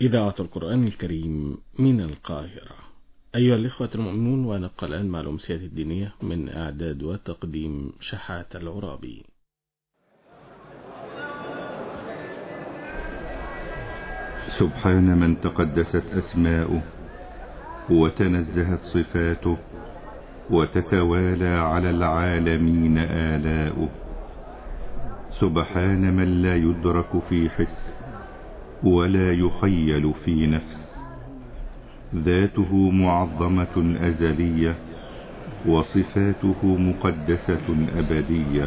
إذاعة القرآن الكريم من القاهرة. أيها الإخوة المؤمنون، ونبقى الآن مع الأمسية الدينية من إعداد وتقديم شحات العرابي. سبحان من تقدست أسماؤه وتنزهت صفاته وتتوالى على العالمين آلاؤه. سبحان من لا يدرك في حس ولا يخيل في نفس. ذاته معظمة أزلية وصفاته مقدسة أبدية.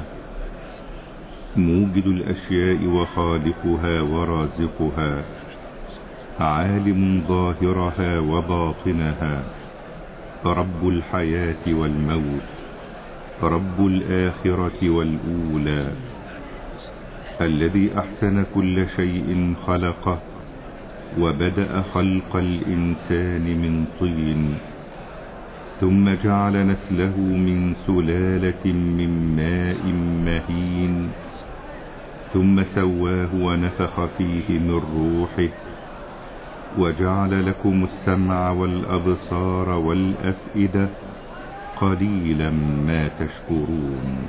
موجد الأشياء وخالقها ورازقها، عالم ظاهرها وباطنها، رب الحياة والموت، رب الآخرة والأولى، الذي أحسن كل شيء خلقه وبدأ خلق الإنسان من طين، ثم جعل نسله من سلالة من ماء مهين، ثم سواه ونفخ فيه من روحه، وجعل لكم السمع والأبصار والأفئدة، قليلا ما تشكرون.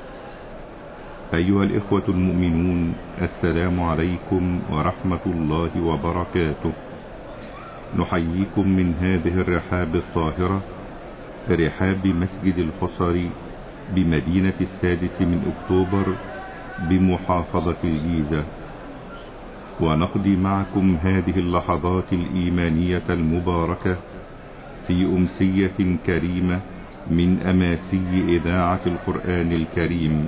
أيها الإخوة المؤمنون، السلام عليكم ورحمة الله وبركاته. نحييكم من هذه الرحاب الطاهرة، رحاب مسجد الحصري بمدينة 6 أكتوبر بمحافظة الجيزة، ونقضي معكم هذه اللحظات الإيمانية المباركة في أمسية كريمة من أماسي إذاعة القرآن الكريم.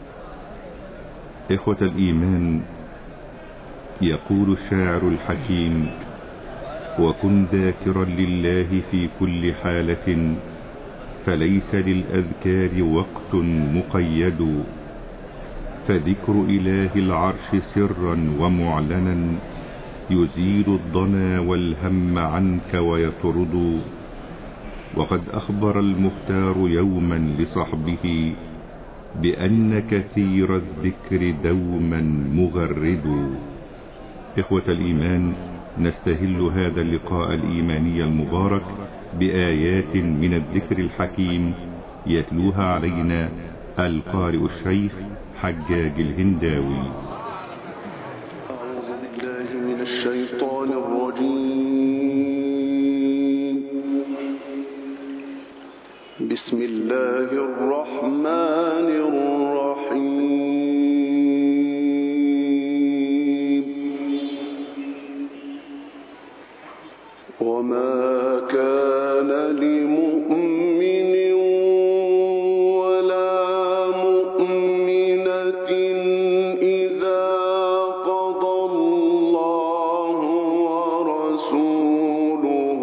إخوة الإيمان، يقول الشاعر الحكيم: وكن ذاكرا لله في كل حالة، فليس للأذكار وقت مقيد، فذكر إله العرش سرا ومعلنا يزيل الضنا والهم عنك ويطرد. وقد أخبر المختار يوما لصحبه بأن كثير الذكر دوما مغرد. إخوة الإيمان، نستهل هذا اللقاء الإيماني المبارك بآيات من الذكر الحكيم يتلوها علينا القارئ الشيخ حجاج الهنداوي. أعوذ بالله من الشيطان الرجيم. بسم الله الرحمن الرحيم. وما كان لمؤمن ولا مؤمنة إذا قضى الله ورسوله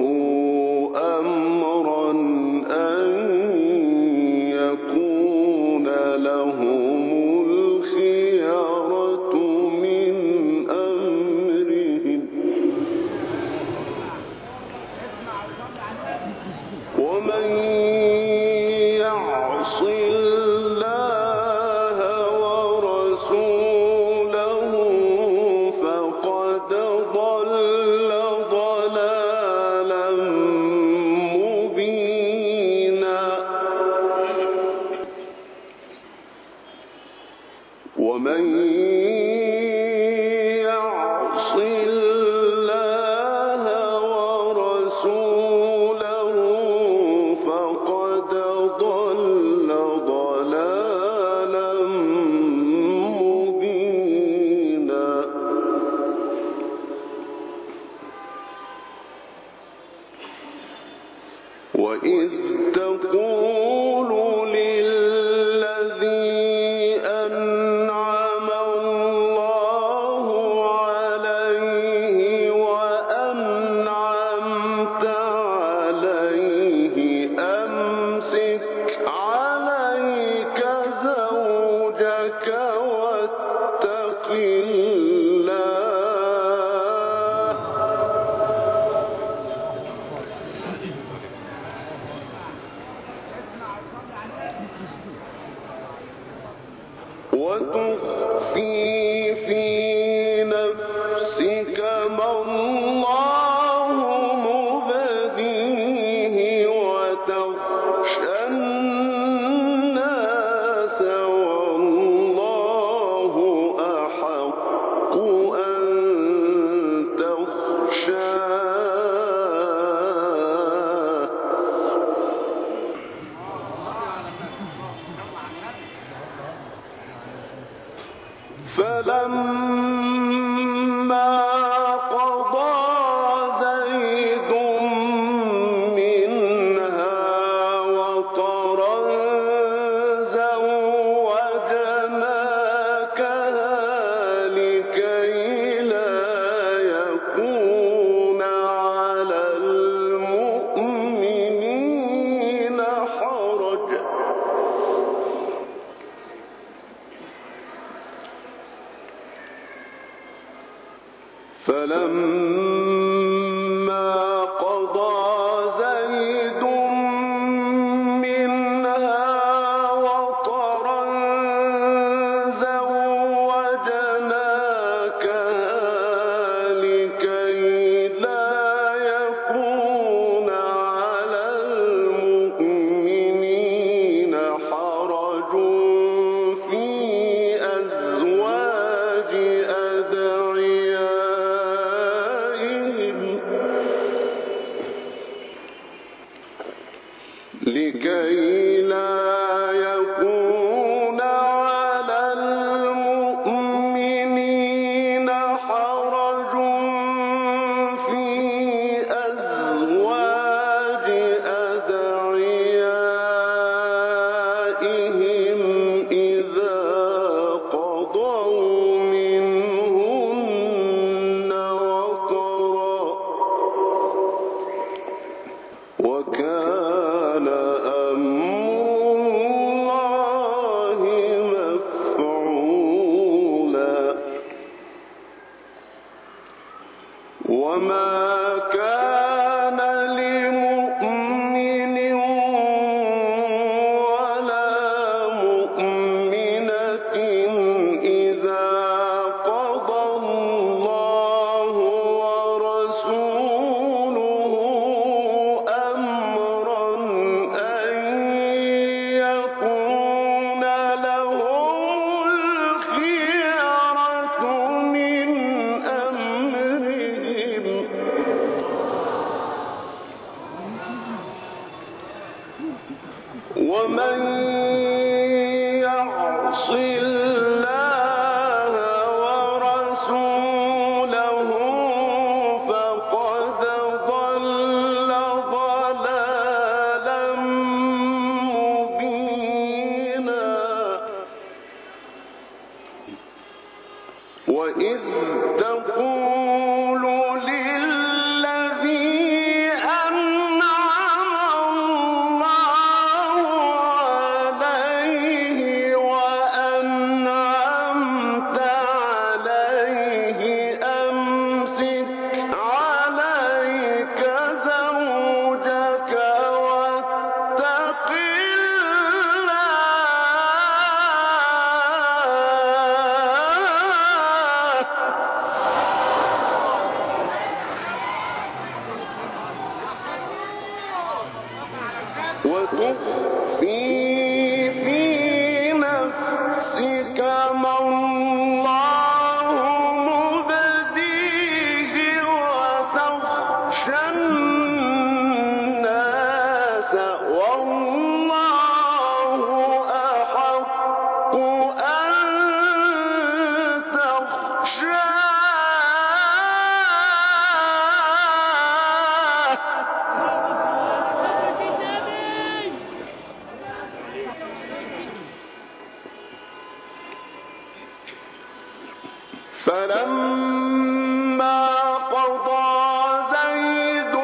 أمرا أن يكون لهم الخيرة من أمرهم. ومن يعص الله ورسوله فقد ضل ضلالا مبينا. ومن يعص الله ورسوله فقد ضل ضلالا مبينا. وإذ تقول للذي أنعم الله عليه وأنعمت عليه أمسك عليك زوجك واتق الله. فلما قضى زيد منها وطرا زوجناكها لكي لا يكون على المؤمنين حرج في أزواج أدعيائهم لكي لا يكون على المؤمنين حرج في أزواج أدعيائهم إذا قضوا منهن وطرا وكان أمر الله مفعولا وما كان لمؤمن ولا مؤمنة إذا قضى الله ورسوله أمرا أن يكون لهم الخيرة من أمرهم ومن يعص الله ورسوله فقد ضل ضلالا مبينا وإذ تقول للذي أنعم الله عليه وأنعمت عليه أمسك عليك زوجك واتق وتخفي في نفسك ما الله مبديه وتخشى الناس والله أحق أن فلما قضى زيد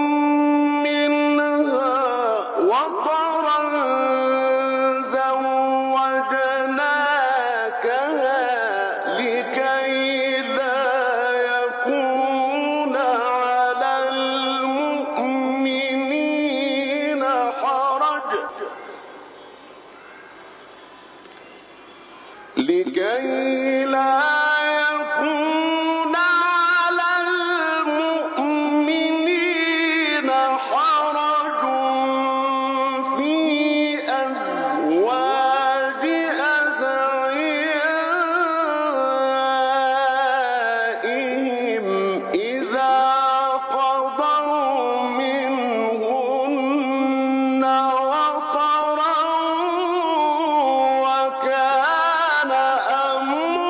منها وطرا زوجناكها لكي لا يكون على المؤمنين حرج في أزواج أدعيائهم إذا قضوا منهن وطرا وكان أمر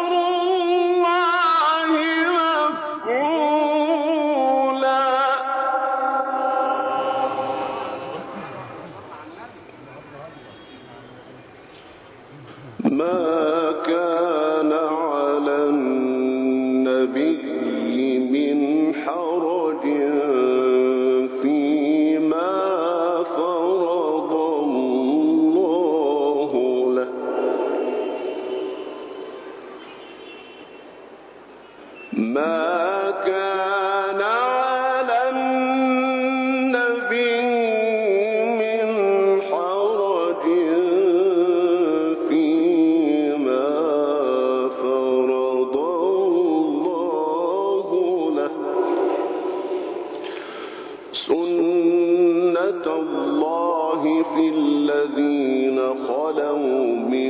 سنة الله في الذين خلوا من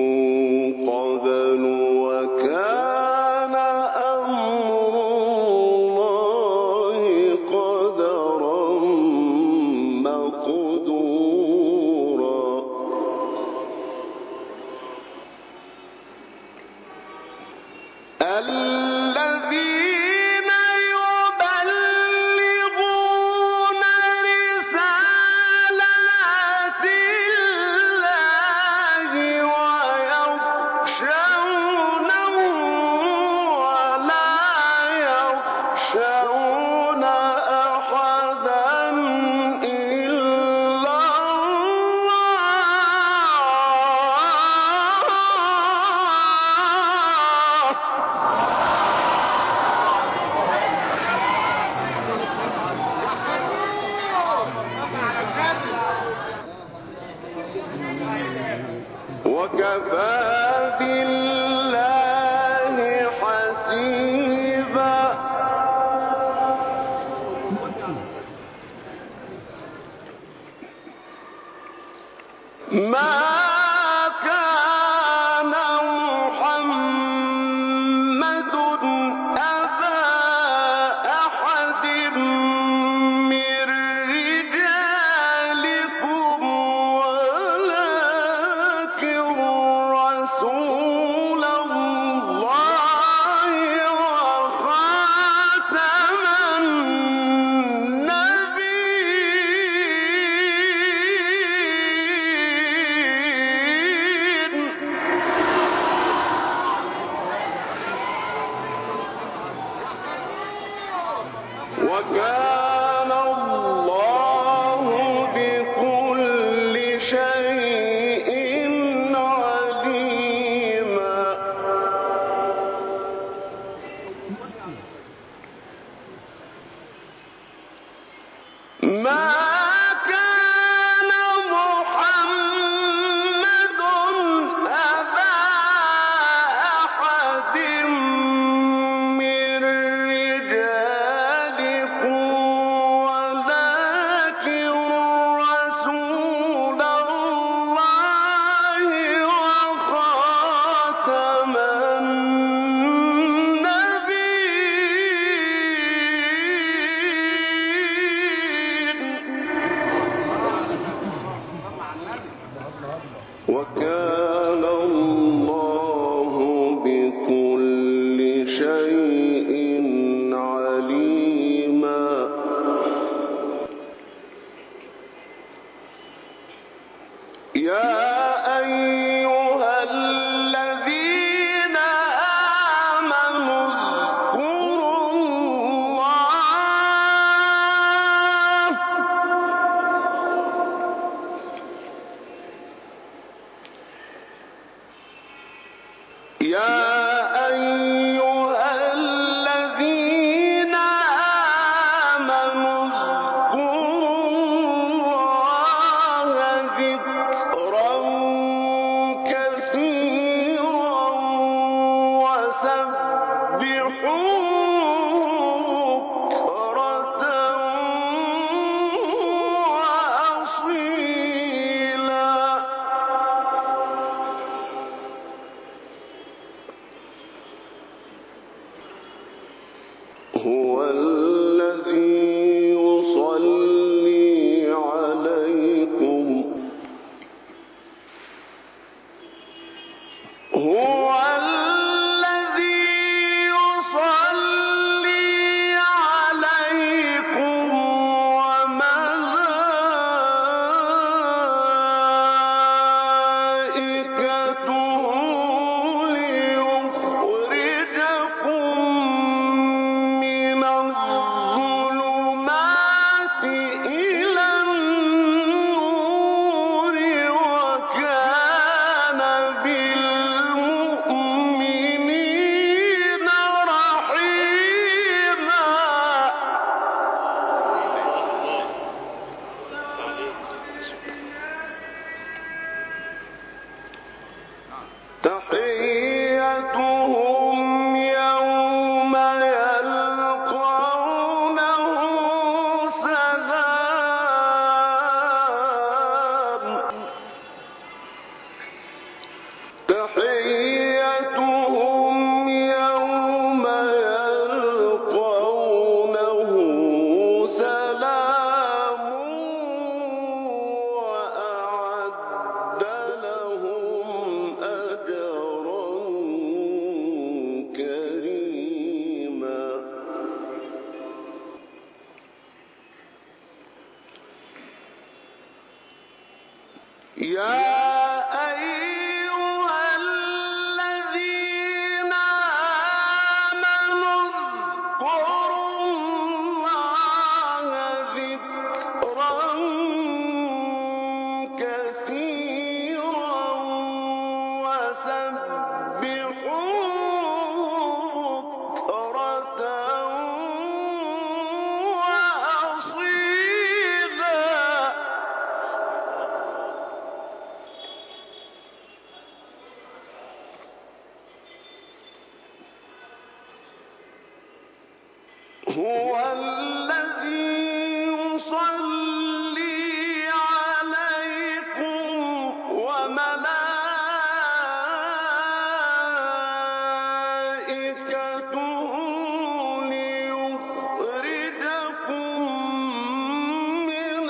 قبل وكان أمر الله قدرا مقدورا الذين يبلغون رسالات الله ويخشونه ولا يخشون أحدا إلا وكفى بالله حسيبا ما كان محمد أبا أحد من رجالكم ولكن رسول الله وخاتم النبيين وكان الله بكل شيء عليما ما كان محمد أبا أحد من رجالكم ولكن رسول الله وخاتم النبيين وكان الله بكل شيء عليما يا أيها الذين آمنوا اذكروا الله يا أيها الذين آمنوا اذكروا الله ذكرا كثيرا وسبحوه بكرة وأصيلا هو الذي يصلي عليكم هو الذي يصلي عليكم وملائكته ليخرجكم من الظلمات هو الذي يصلي عليكم وملائكته ليخرجكم من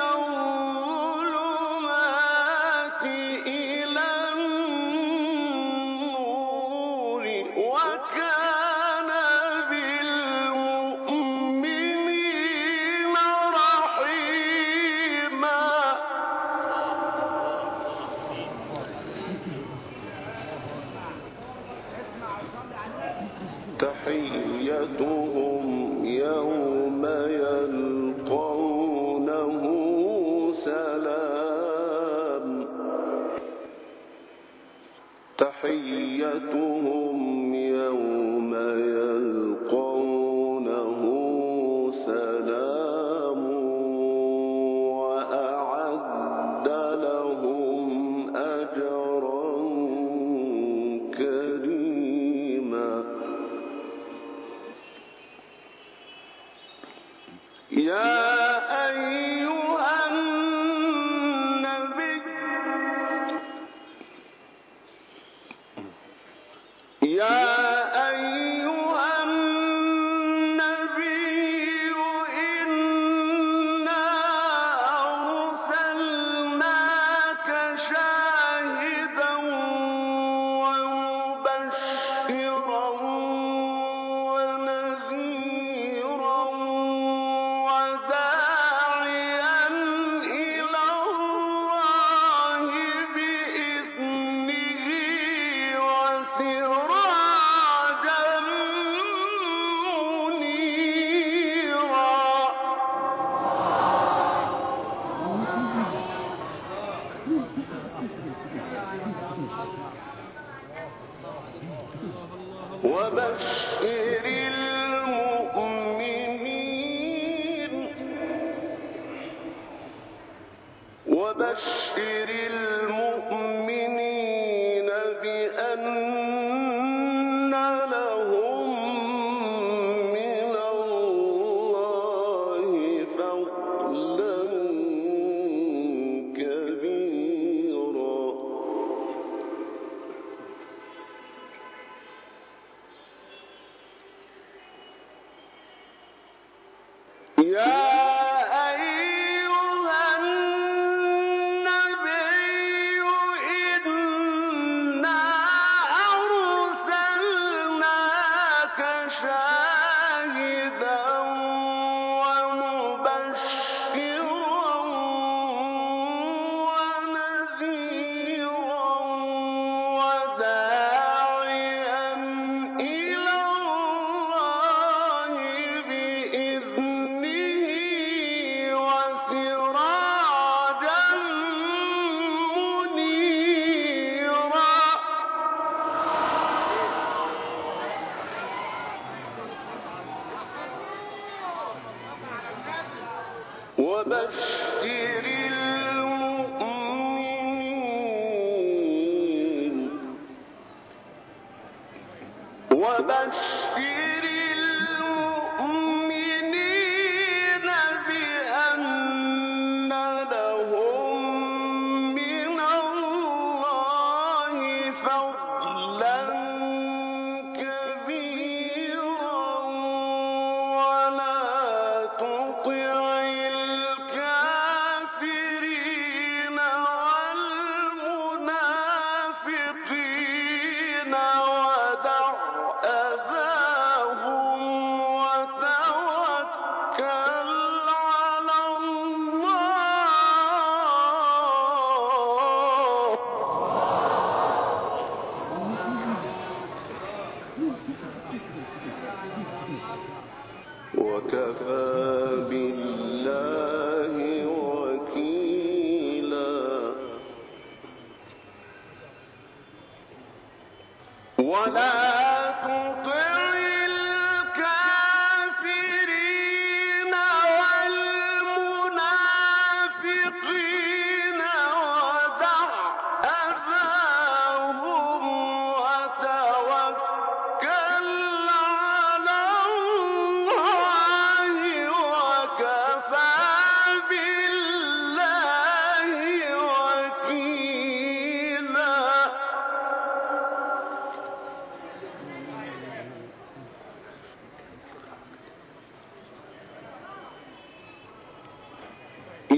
الظلمات إلى النور وكان بالمؤمنين رحيما. تحيتهم يوم يلقونه سلام. تحيتهم يوم يلقونه سلام وأعد لهم أجرا كريما. يا أيها النبي إنا أرسلناك شاهدا ومبشرا ونذيرا وداعيا إلى الله بإذنه وسراجا منيرا. وبشر المؤمنين بأن لهم من الله فضلا كبيرا. يا أيها النبي إنا أرسلناك شاهدا ومبشرا ونذيرا وداعيا إلى الله بإذنه وسراجا منيرا. وبشر المؤمنين بأن لهم من الله فضلا كبيرا ولا تطع الكافرين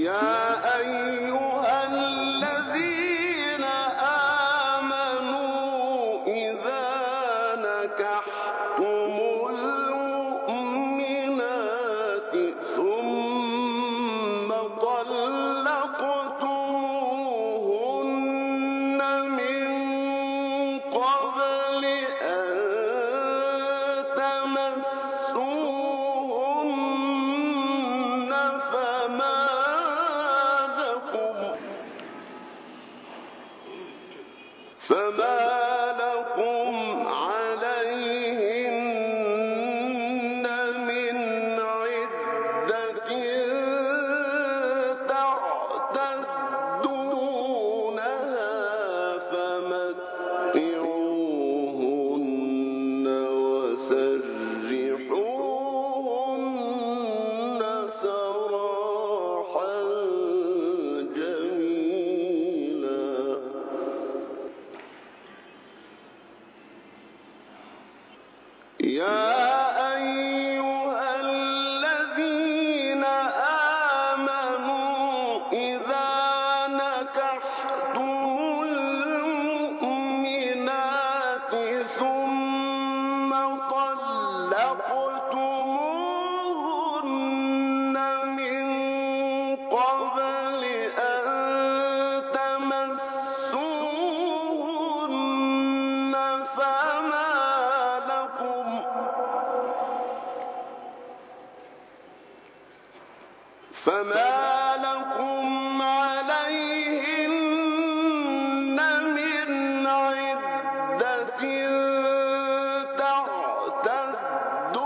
فما لكم عليهن من عدة تعتدونها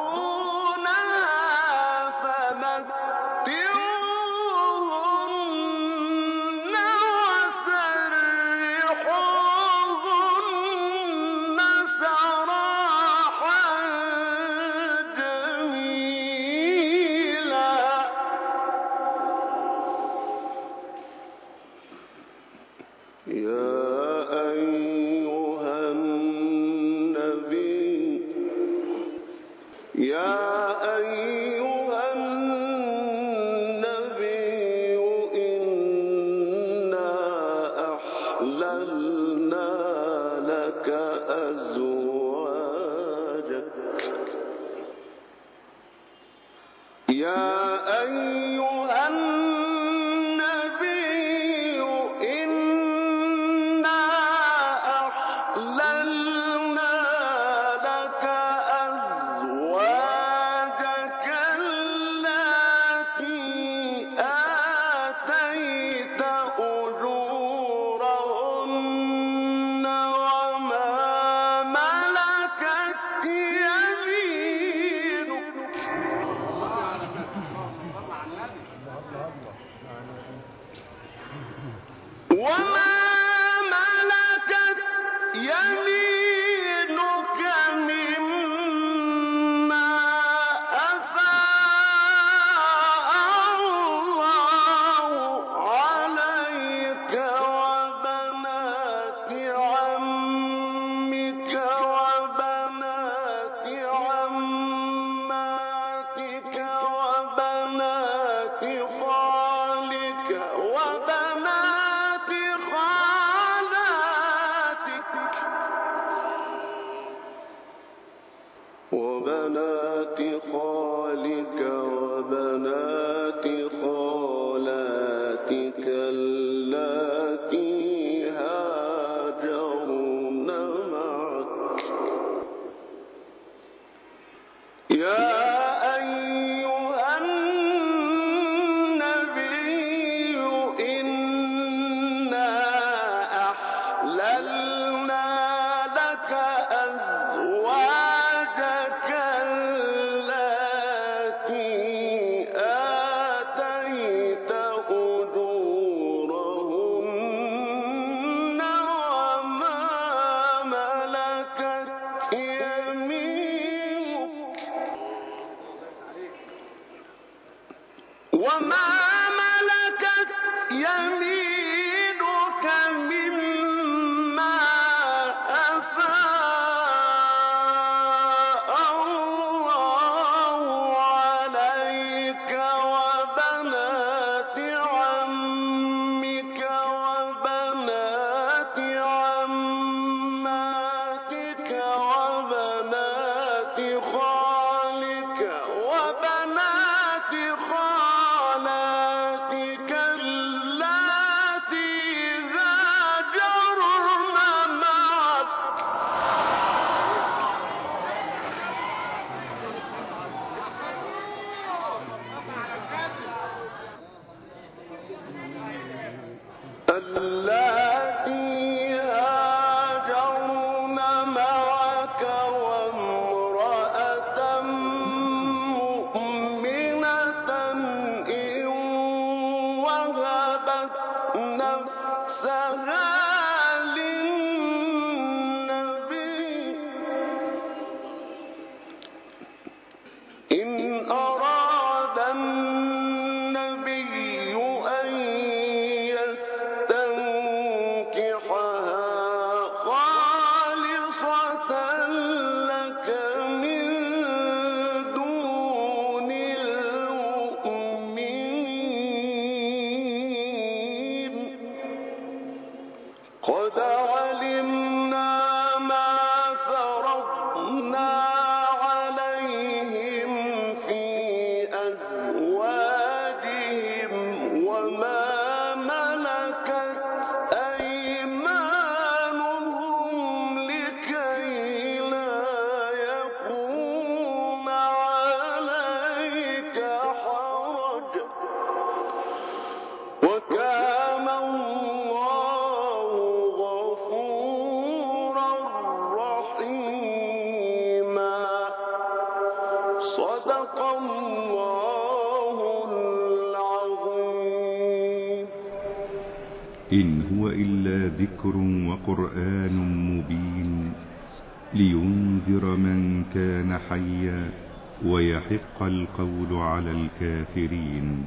فمتعوهن وسرحوهن سراحا جميلا. يا أيها النبي إنا أحللنا لك أزواجك يا أيها النبي إنا أحللنا لك أزواجك التي آتيت أجورهن وما ملكت يمينك مما أفاء الله عليك وبنات عمك وبنات عماتك وبنات خالك وبنات خالاتك وبنات خالك وبنات خالاتك اللاتي هاجرن معك يا أيها النبي إنا أحللنا لك أزواجك التي آتيت أجورهن وما ملكت يمينك مما أفاء الله عليك وبنات عمك اللاتي هاجرن معك وامرأة مؤمنة إن وهبت نفسها للنبي إن أراد النبي أن يستنكحها خالصة لك من دون المؤمنين قد علمنا ما فرضنا عليهم في أزواجهم وما ملكت أيمانهم لكي لا يكون عليك حرج وكان الله غفورا رحيما صدق الله العظيم إن هو إلا ذكر وقرآن مبين لينذر من كان حيا ويحق القول على الكافرين.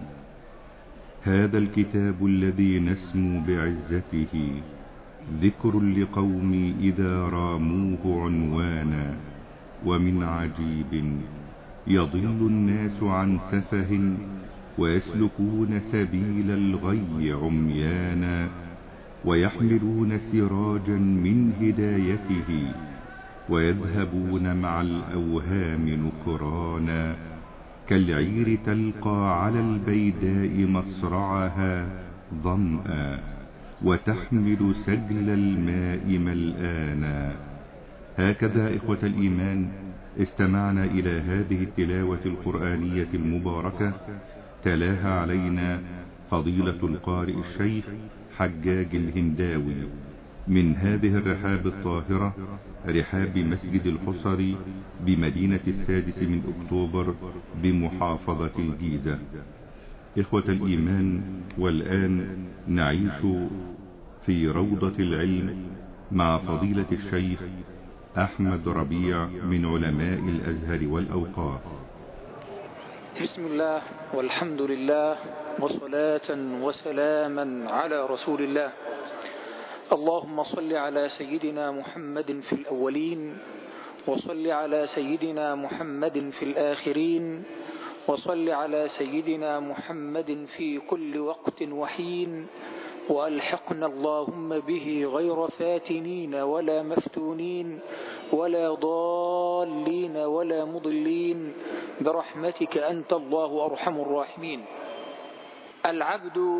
هذا الكتاب الذي نسمو بعزته ذكر لقوم إذا راموه عنوانا. ومن عجيب يضل الناس عن سفه ويسلكون سبيل الغي عميانا ويحملون سراجا من هدايته ويذهبون مع الأوهام نكرانا كالعير تلقى على البيداء مصرعها ظمآ وتحمل سجل الماء ملآنا. هكذا إخوة الإيمان استمعنا إلى هذه التلاوة القرآنية المباركة تلاها علينا فضيلة القارئ الشيخ حجاج الهنداوي من هذه الرحاب الطاهرة، رحاب مسجد الحصري بمدينة 6 أكتوبر بمحافظة الجيزة. إخوة الإيمان، والآن نعيش في روضة العلم مع فضيلة الشيخ أحمد ربيع من علماء الأزهر والأوقاف. بسم الله والحمد لله وصلاة وسلاما على رسول الله. اللهم صل على سيدنا محمد في الأولين وصل على سيدنا محمد في الآخرين وصل على سيدنا محمد في كل وقت وحين وألحقنا اللهم به غير فاتنين ولا مفتونين ولا ضالين ولا مضلين برحمتك أنت الله أرحم الراحمين. العبد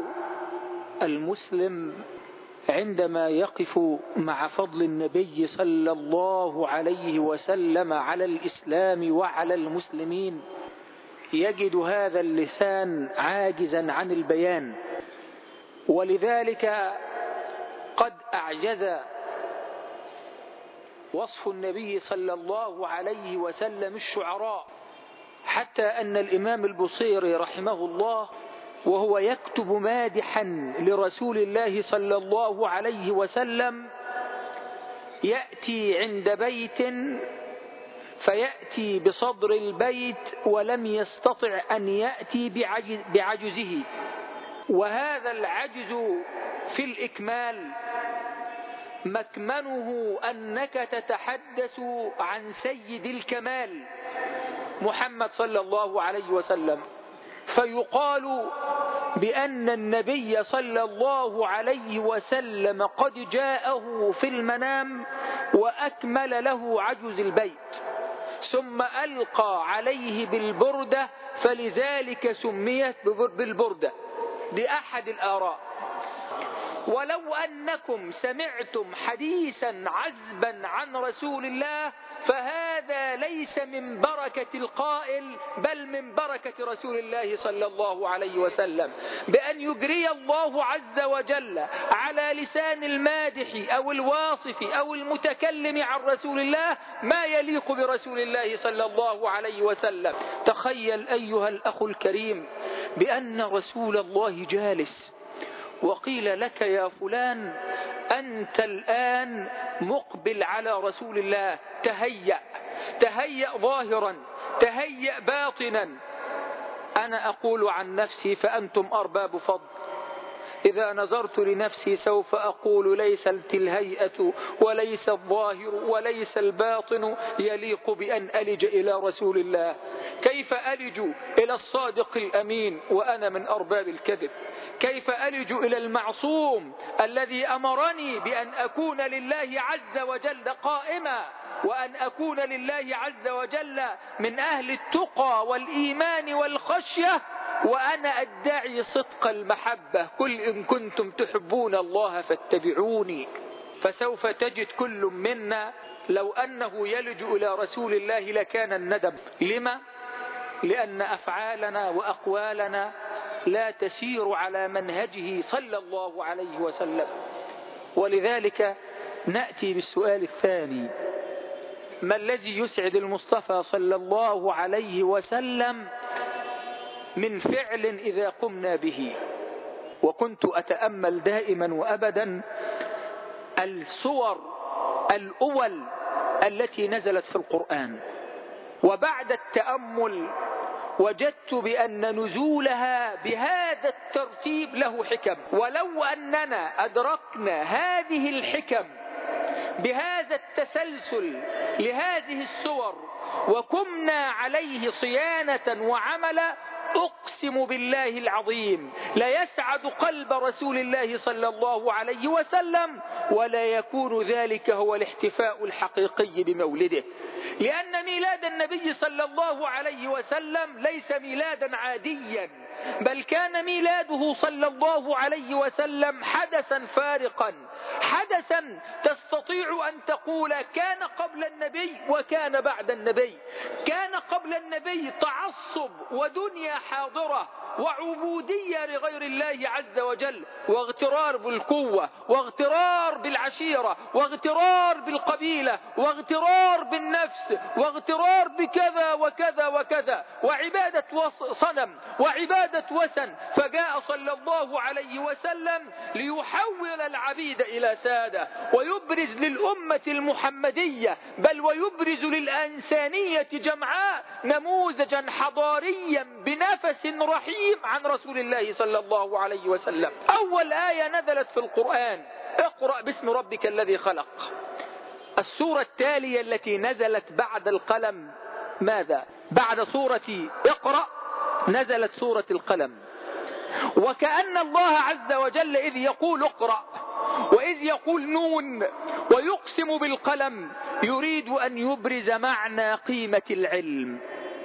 المسلم عندما يقف مع فضل النبي صلى الله عليه وسلم على الإسلام وعلى المسلمين يجد هذا اللسان عاجزا عن البيان، ولذلك قد أعجز وصف النبي صلى الله عليه وسلم الشعراء، حتى أن الإمام البصيري رحمه الله وهو يكتب مادحا لرسول الله صلى الله عليه وسلم يأتي عند بيت فيأتي بصدر البيت ولم يستطع أن يأتي بعجزه، وهذا العجز في الإكمال مكمنه أنك تتحدث عن سيد الكمال محمد صلى الله عليه وسلم، فيقال بأن النبي صلى الله عليه وسلم قد جاءه في المنام وأكمل له عجز البيت، ثم ألقى عليه بالبردة فلذلك سميت بالبردة. دي أحد الآراء. ولو أنكم سمعتم حديثا عذبا عن رسول الله فهذا ليس من بركة القائل بل من بركة رسول الله صلى الله عليه وسلم، بأن يجري الله عز وجل على لسان المادح أو الواصف أو المتكلم عن رسول الله ما يليق برسول الله صلى الله عليه وسلم. تخيل أيها الأخ الكريم بأن رسول الله جالس وقيل لك يا فلان أنت الآن مقبل على رسول الله، تهيأ ظاهرا، تهيأ باطنا. أنا أقول عن نفسي فأنتم أرباب فضل. إذا نظرت لنفسي سوف أقول ليست الهيئة وليس الظاهر وليس الباطن يليق بأن ألج إلى رسول الله. كيف ألج إلى الصادق الأمين وأنا من أرباب الكذب؟ كيف ألج إلى المعصوم الذي أمرني بأن أكون لله عز وجل قائما وأن أكون لله عز وجل من أهل التقى والإيمان والخشية وأنا أدعي صدق المحبة؟ قل إن كنتم تحبون الله فاتبعوني. فسوف تجد كل منا لو أنه يلج إلى رسول الله لكان الندم. لما؟ لأن أفعالنا وأقوالنا لا تسير على منهجه صلى الله عليه وسلم. ولذلك نأتي بالسؤال الثاني: ما الذي يسعد المصطفى صلى الله عليه وسلم من فعل إذا قمنا به؟ وكنت أتأمل دائما وأبدا الصور الأول التي نزلت في القرآن، وبعد التأمل وجدت بأن نزولها بهذا الترتيب له حكم. ولو أننا أدركنا هذه الحكم بهذا التسلسل لهذه السور وقمنا عليه صيانة وعملا أقسم بالله العظيم ليسعد قلب رسول الله صلى الله عليه وسلم، ولا يكون ذلك هو الاحتفاء الحقيقي بمولده. لأن ميلاد النبي صلى الله عليه وسلم ليس ميلادا عاديا، بل كان ميلاده صلى الله عليه وسلم حدثا فارقا، حدثا تستطيع أن تقول كان قبل النبي وكان بعد النبي. كان قبل النبي تعصب ودنيا حاضرة وعبودية لغير الله عز وجل، واغترار بالقوة، واغترار بالعشيرة، واغترار بالقبيلة، واغترار بالنفس، واغترار بكذا وكذا وكذا، وعبادة صنم وعبادة وثن. فجاء صلى الله عليه وسلم ليحول العبيد إلى سادة، ويبرز للأمة المحمدية بل ويبرز للإنسانية جمعاء نموذجا حضاريا بنفس رحيم عن رسول الله صلى الله عليه وسلم. أول آية نزلت في القرآن: اقرأ باسم ربك الذي خلق. السورة التالية التي نزلت بعد القلم ماذا؟ بعد سورة اقرأ نزلت سورة القلم. وكأن الله عز وجل إذ يقول اقرأ وإذ يقول نون ويقسم بالقلم يريد أن يبرز معنى قيمة العلم.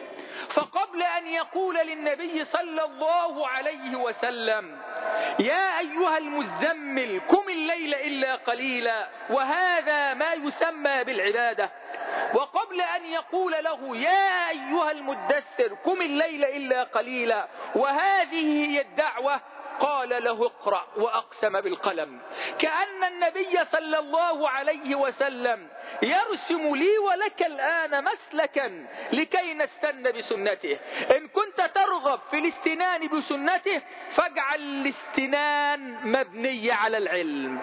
فقبل أن يقول للنبي صلى الله عليه وسلم يا أيها المزمل قم الليل إلا قليلا، وهذا ما يسمى بالعبادة، وقبل أن يقول له يا أيها المدثر قم الليل إلا قليلا، وهذه هي الدعوة، قال له اقرأ وأقسم بالقلم. كأن النبي صلى الله عليه وسلم يرسم لي ولك الآن مسلكا لكي نستن بسنته. إن كنت ترغب في الاستنان بسنته فاجعل الاستنان مبني على العلم،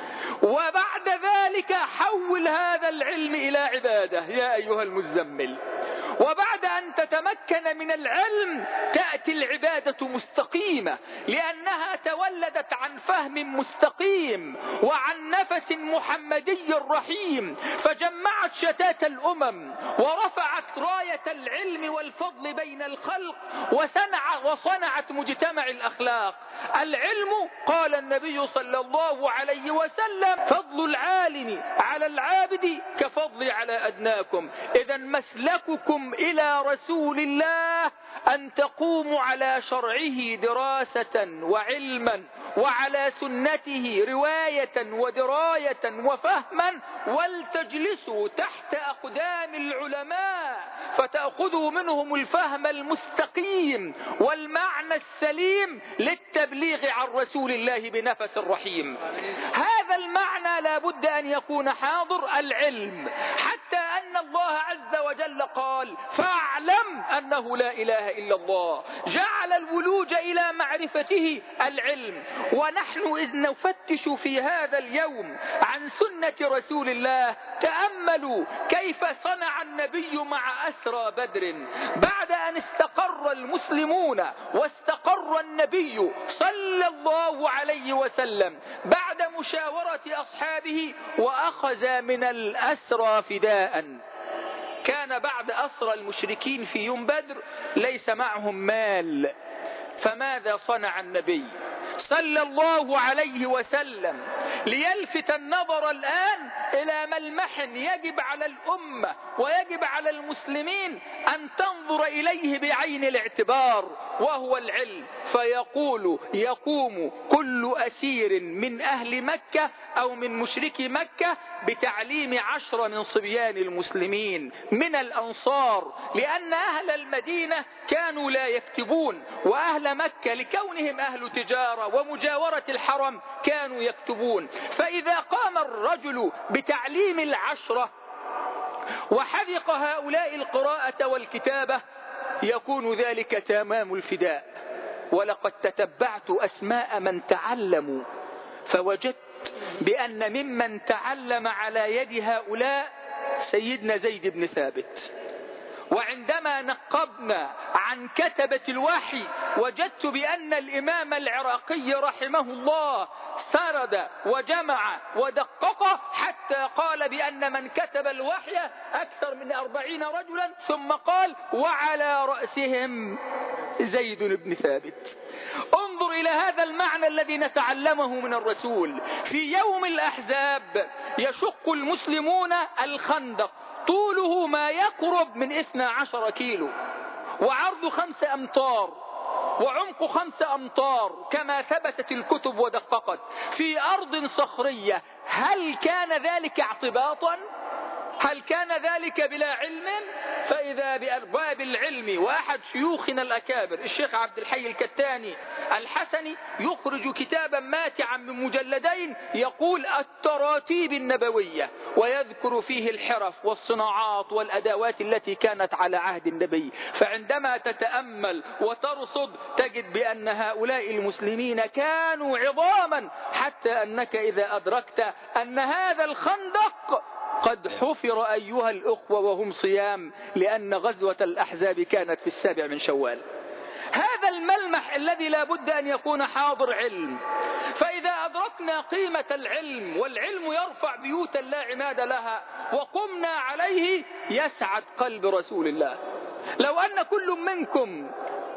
وبعد ذلك حول هذا العلم إلى عبادة يا أيها المزمل. وبعد أن تتمكن من العلم تأتي العبادة مستقيمة، لأنها تولدت عن فهم مستقيم وعن نفس محمدي رحيم، فجمعت شتات الأمم ورفعت راية العلم والفضل بين الخلق وصنعت مجتمع الأخلاق. العلم قال النبي صلى الله عليه وسلم فضل العالم على العابد كفضل على أدناكم. إذا مسلككم إلى رسول الله أن تقوموا على شرعه دراسة وعلما وعلى سنته رواية ودراية وفهما، ولتجلسوا تحت أقدام العلماء فتأخذوا منهم الفهم المستقيم والمعنى السليم للتبليغ عن رسول الله بنفس رحيم. هذا المعنى لا بد أن يكون حاضر العلم، حتى أن الله عز وجل قال: فاعلم أنه لا إله إلا الله. جعل الولوج إلى معرفته العلم. ونحن إذ نفتش في هذا اليوم عن سنة رسول الله، تأملوا كيف صنع النبي مع أسرى بدر بعد أن استقر المسلمون واستقر النبي صلى الله عليه وسلم بعد مشاورة أصحابه، وأخذ من الأسرى فداء. كان بعد أسرى المشركين في يوم بدر ليس معهم مال، فماذا صنع النبي صلى الله عليه وسلم ليلفت النظر الآن إلى ملمح يجب على الأمة ويجب على المسلمين أن تنظر إليه بعين الاعتبار، وهو العلم. فيقول: يقوم كل أسير من أهل مكة أو من مشركي مكة بتعليم 10 من صبيان المسلمين من الأنصار، لأن أهل المدينة كانوا لا يكتبون، وأهل مكة لكونهم أهل تجارة ومجاورة الحرم كانوا يكتبون. فإذا قام الرجل بتعليم 10 وحذق هؤلاء القراءة والكتابة يكون ذلك تمام الفداء. ولقد تتبعت أسماء من تعلموا فوجدت بأن ممن تعلم على يد هؤلاء سيدنا زيد بن ثابت. وعندما نقبنا عن كتبة الوحي وجدت بأن الإمام العراقي رحمه الله سرد وجمع ودقق حتى قال بأن من كتب الوحي أكثر من 40 رجلا، ثم قال: وعلى رأسهم زيد بن ثابت. انظر إلى هذا المعنى الذي نتعلمه من الرسول. في يوم الأحزاب يشق المسلمون الخندق، طوله ما يقرب من 12 كيلو، وعرض 5 أمتار، وعمق 5 أمتار كما ثبتت الكتب ودققت، في أرض صخرية. هل كان ذلك اعتباطا؟ هل كان ذلك بلا علم؟ فإذا بأرباب العلم، وأحد شيوخنا الأكابر الشيخ عبد الحي الكتاني الحسني يخرج كتابا ماتعا من مجلدين يقول: التراتيب النبوية، ويذكر فيه الحرف والصناعات والأدوات التي كانت على عهد النبي. فعندما تتأمل وترصد تجد بأن هؤلاء المسلمين كانوا عظاما، حتى أنك إذا أدركت أن هذا الخندق قد حفر أيها الأخوة وهم صيام، لأن غزوة الأحزاب كانت في 7 من شوال. هذا الملمح الذي لا بد أن يكون حاضر علم. فإذا أدركنا قيمة العلم، والعلم يرفع بيوتا لا عماد لها، وقمنا عليه، يسعد قلب رسول الله. لو أن كل منكم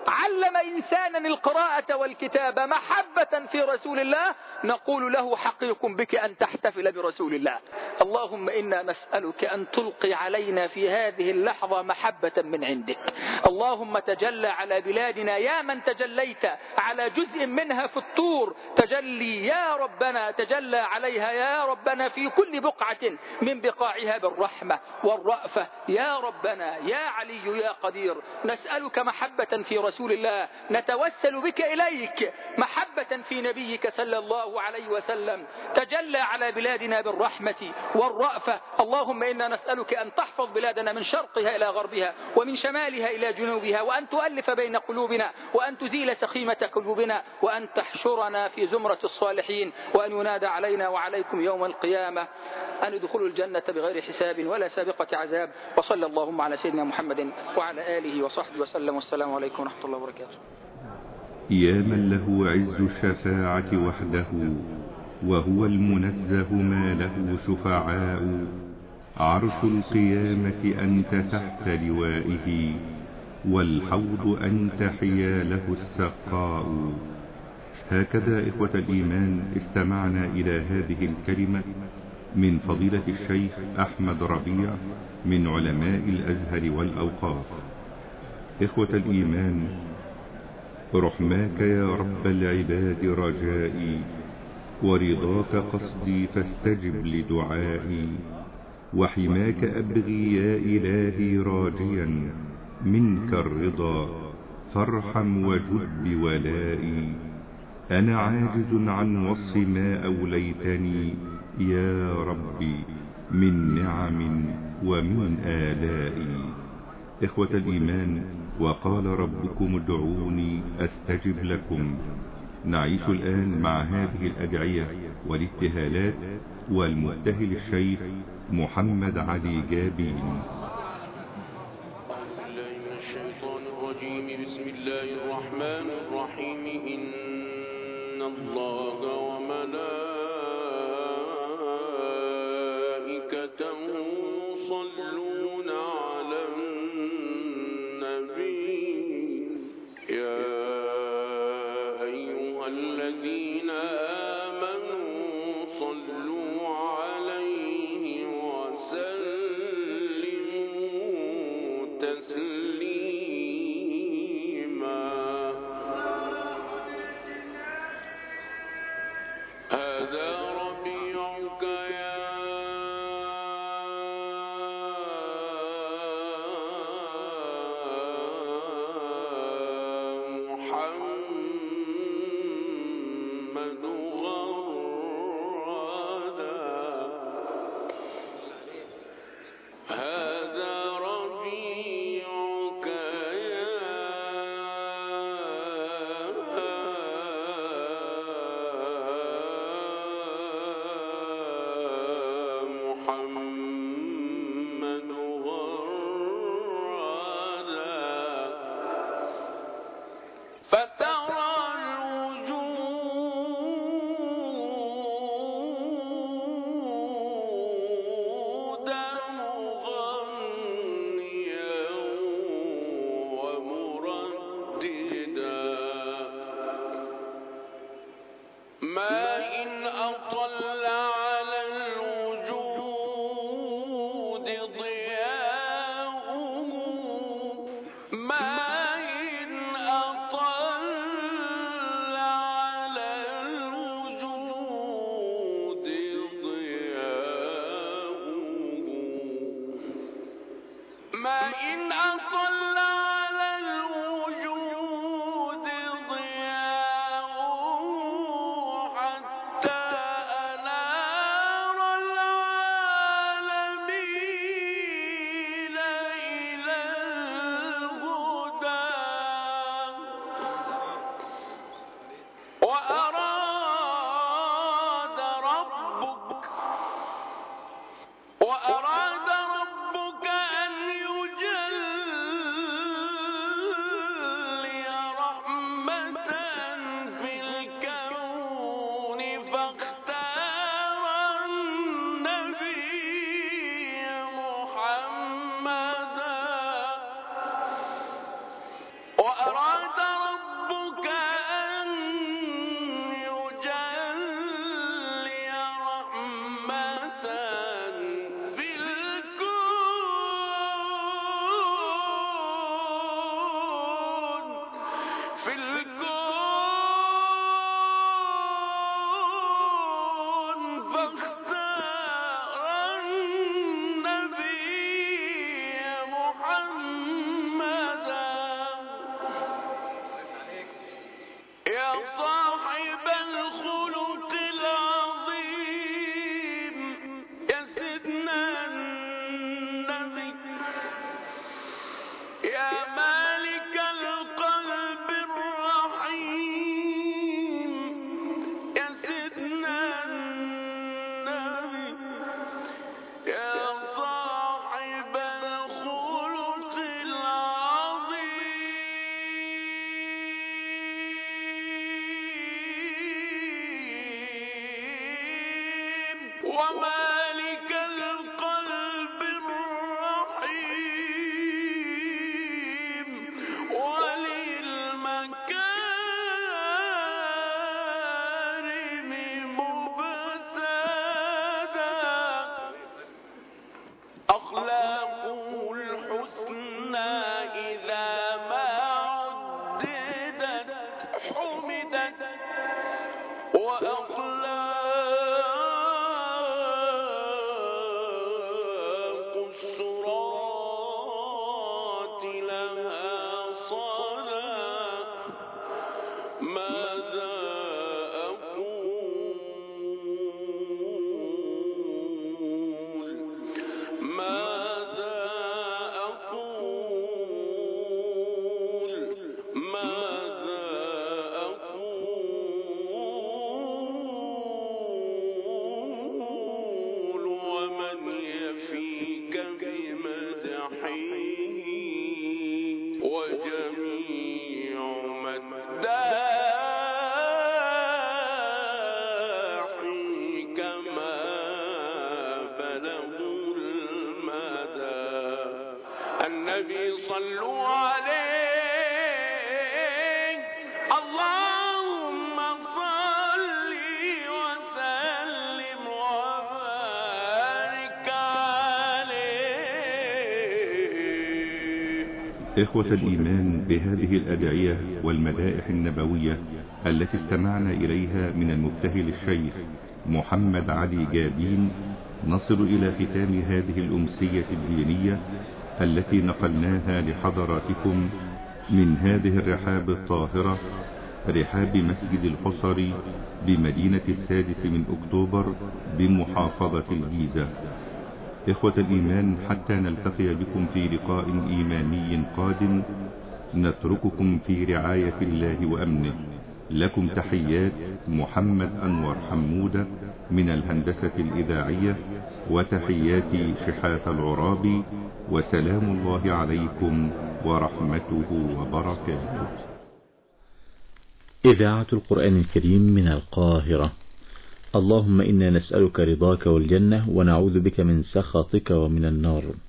علم إنسانا القراءة والكتابة محبة في رسول الله نقول له: حقيق بك أن تحتفل برسول الله. اللهم إنا نسألك أن تلقي علينا في هذه اللحظة محبة من عندك. اللهم تجلى على بلادنا يا من تجليت على جزء منها في الطور، تجلي يا ربنا، تجلى عليها يا ربنا في كل بقعة من بقاعها بالرحمة والرأفة يا ربنا يا علي يا قدير. نسألك محبة في رسول الله، نتوسل بك إليك محبة في نبيك صلى الله عليه وسلم. تجلى على بلادنا بالرحمة والرأفة. اللهم إنا نسألك أن تحفظ بلادنا من شرقها إلى غربها ومن شمالها إلى جنوبها، وأن تؤلف بين قلوبنا، وأن تزيل سخيمة قلوبنا، وأن تحشرنا في زمرة الصالحين، وأن ينادى علينا وعليكم يوم القيامة أن ادخلوا الجنة بغير حساب ولا سابقة عذاب. وصلى اللهم على سيدنا محمد وعلى آله وصحبه وسلم، والسلام عليكم ورحمة الله وبركاته. يا من له عز الشفاعة وحده، وهو المنزه ما له شفعاء، عرش القيامة أنت تحت لوائه، والحوض أنت حياله السقاء. هكذا إخوة الإيمان استمعنا إلى هذه الكلمة من فضيلة الشيخ أحمد ربيع من علماء الأزهر والأوقاف. إخوة الإيمان، رحماك يا رب العباد رجائي، ورضاك قصدي فاستجب لدعائي، وحماك أبغي يا إلهي راجيا منك الرضا، فارحم وجد بولائي. أنا عاجز عن وصف ما أوليتني يا ربي من نعم ومن آلائي. إخوة الإيمان، وقال ربكم ادعوني أستجب لكم. نعيش الآن مع هذه الأدعية والابتهالات والمبتهل الشيخ محمد علي جابين. بسم الله الرحمن الرحيم. إن الله وملائكته يصلون على النبي يا أيها الذين آمنوا صلوا عليه وسلموا تسليما. هذا ربيعك يا محمد غرادا. هذا ربيعك يا محمد غرادا. فترى الوجود مغنيا ومرددا، ما إن أطل على الوجود ضياؤه، ما إن أطل على الوجود ضياؤه، ما إن أطل على الوجود ضياؤه، حتى أنار العالمين إلى الهدى. وأراد ربك أن يجلي رحمة في الكون، فاختار النبي محمدا. وأراد ربك أن يجلي رحمة في الكون، فاختار النبي محمدا. يا صاحب الخلق العظيم يا سيدنا النبي، يا مالك القلب الرحيم يا سيدنا النبي، يا صاحب الخلق العظيم ومالك القلب الرحيم، وللمكارم مبتدا. أخلاقه الحسنى إذا ما عددت وجدت وأخلاق الصراط لها صلاة ماذا أقول ماذا أقول ماذا أقول ومن يفيك بمدحه وجميع مداحي كما بلغوا المدى النبي صلوا عليه اللهم صل وسلم وبارك عليه. إخوة الإيمان، بهذه الأدعية والمدائح النبوية التي استمعنا إليها من المبتهل الشيخ محمد علي جابين، نصل إلى ختام هذه الأمسية الدينية التي نقلناها لحضراتكم من هذه الرحاب الطاهرة، رحاب مسجد الحصري بمدينة 6 أكتوبر بمحافظة الجيزة. إخوة الإيمان، حتى نلتقي بكم في لقاء إيماني قادم، نترككم في رعاية الله وأمنه. لكم تحيات محمد أنور حمودة من الهندسة الإذاعية، وتحيات شحات العرابي، وسلام الله عليكم ورحمته وبركاته. إذاعة القرآن الكريم من القاهرة. اللهم إنا نسألك رضاك والجنة ونعوذ بك من سخطك ومن النار.